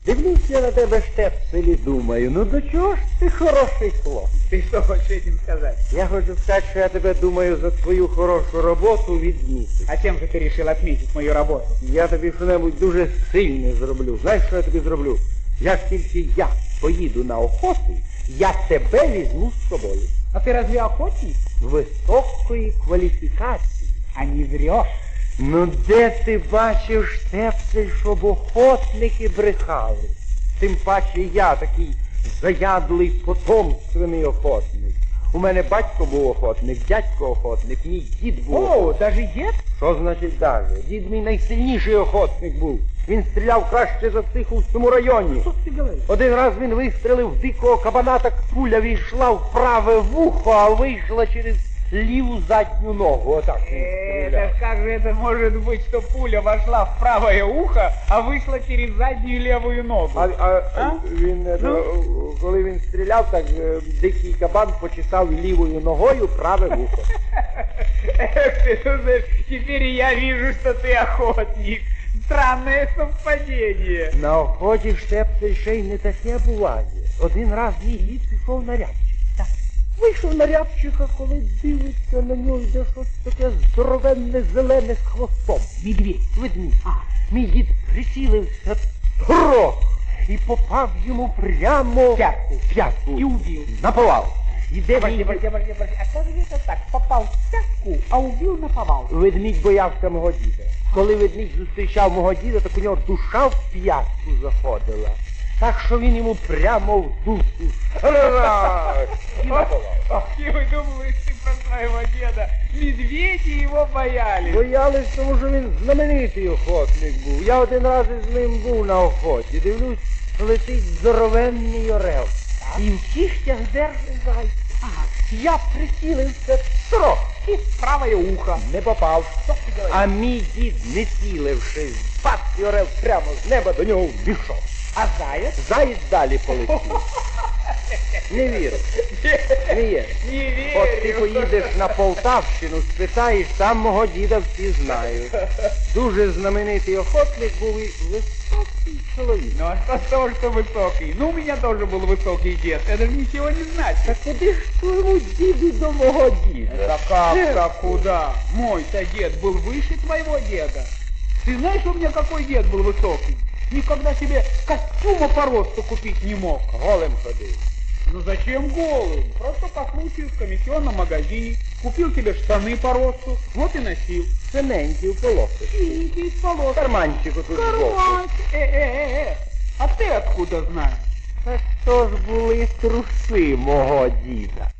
Дивлюсь я на тебе, Штепсель, і думаю, ну до чого ж ти хороший хлоп? Ты что хочешь этим сказать? Я хочу сказати, що я тебе думаю за твою хорошу роботу відмітити. А чем же ты решил отметить мою работу? Я тобі що-небудь дуже сильне зроблю. Знаєш, що я тобі зроблю? Як тільки я поїду на охоту, я тебе візьму з собою. А ты разве охотник? Високої кваліфікації. А не врешь. Ну де ти бачив, Штепсель, щоб охотники брехали? Тим паче я такий заядлий потомственний охотник. У мене батько був охотник, дядько охотник, мій дід був охотник. О, даже дед? Що значить даже? Дід мій найсильніший охотник був. Він стріляв краще за всіх у всьому районі. Что ты говоришь? Один раз він вистрелив в дикого кабана, так пуля війшла в праве вухо, а вийшла через ліву задню ногу. Отак він стріляв. Это как же это может быть, что пуля вошла в правое ухо, а вышла через заднюю левую ногу? Він, коли він стріляв, так дикий кабан почесав лівою ногою праве вухо. Эх ты, ну, знаешь, теперь я вижу, что ты охотник. Странное совпадение. На охоті, Штепсель, ще й не таке буває. Один раз мій дід пішов на рябчик. Вийшов на рябчика, коли дивиться на нього, йде щось таке здоровенне, зелене з хвостом. Медведь. Ведмідь. Мій дід прицілився трох і попав йому прямо в пятку. І И убил. наповал. Іде Подожди, подожди. А как же это так? Попал в пятку, а убил наповал. Ведмідь боявся мого діда. Коли ведмідь зустрічав мого діда, так у нього душа в п'ятку заходила. Так що він йому прямо в душу. І наповал. Ах, и выдумываешь ты про своего деда. Медведи его боялись. Боялись, тому що він знаменитий охотник був. Я один раз із ним був на охоті. Дивлюсь, летить здоровенний орел. І в кіштях держить зайця. Ага. Я прицілився трохи. Правое ухо. Не попав. Что ты говоришь? А мій дід, не цілившись, бац, і орел прямо з неба до нього вбіжав. А заяц? Заєць далі полетів. Не вірю. Не є. Не верю. От ти поїдеш на Полтавщину, спитаєш, там мого діда всі знають. Дуже знаменитий охотник був і високий чоловік. Ну а что с того, что высокий? Ну у меня тоже был высокий дед. Это же ничего не значит. Та куди ж твоєму діду до мого діда? Это как-то куда? Мой-то дед был выше твоего деда. Ты знаешь, у меня какой дед был высокий? Никогда себе костюма по росту купить не мог. Голим ходив. Ну зачем голым? Просто по случаю в комиссионном магазине купил себе штаны по росту, вот и носил. Цементів полоси. Синенький из полос. Карманчику тут збоку. Карманчик. А ты откуда знаешь? Та що ж були труси мого діда?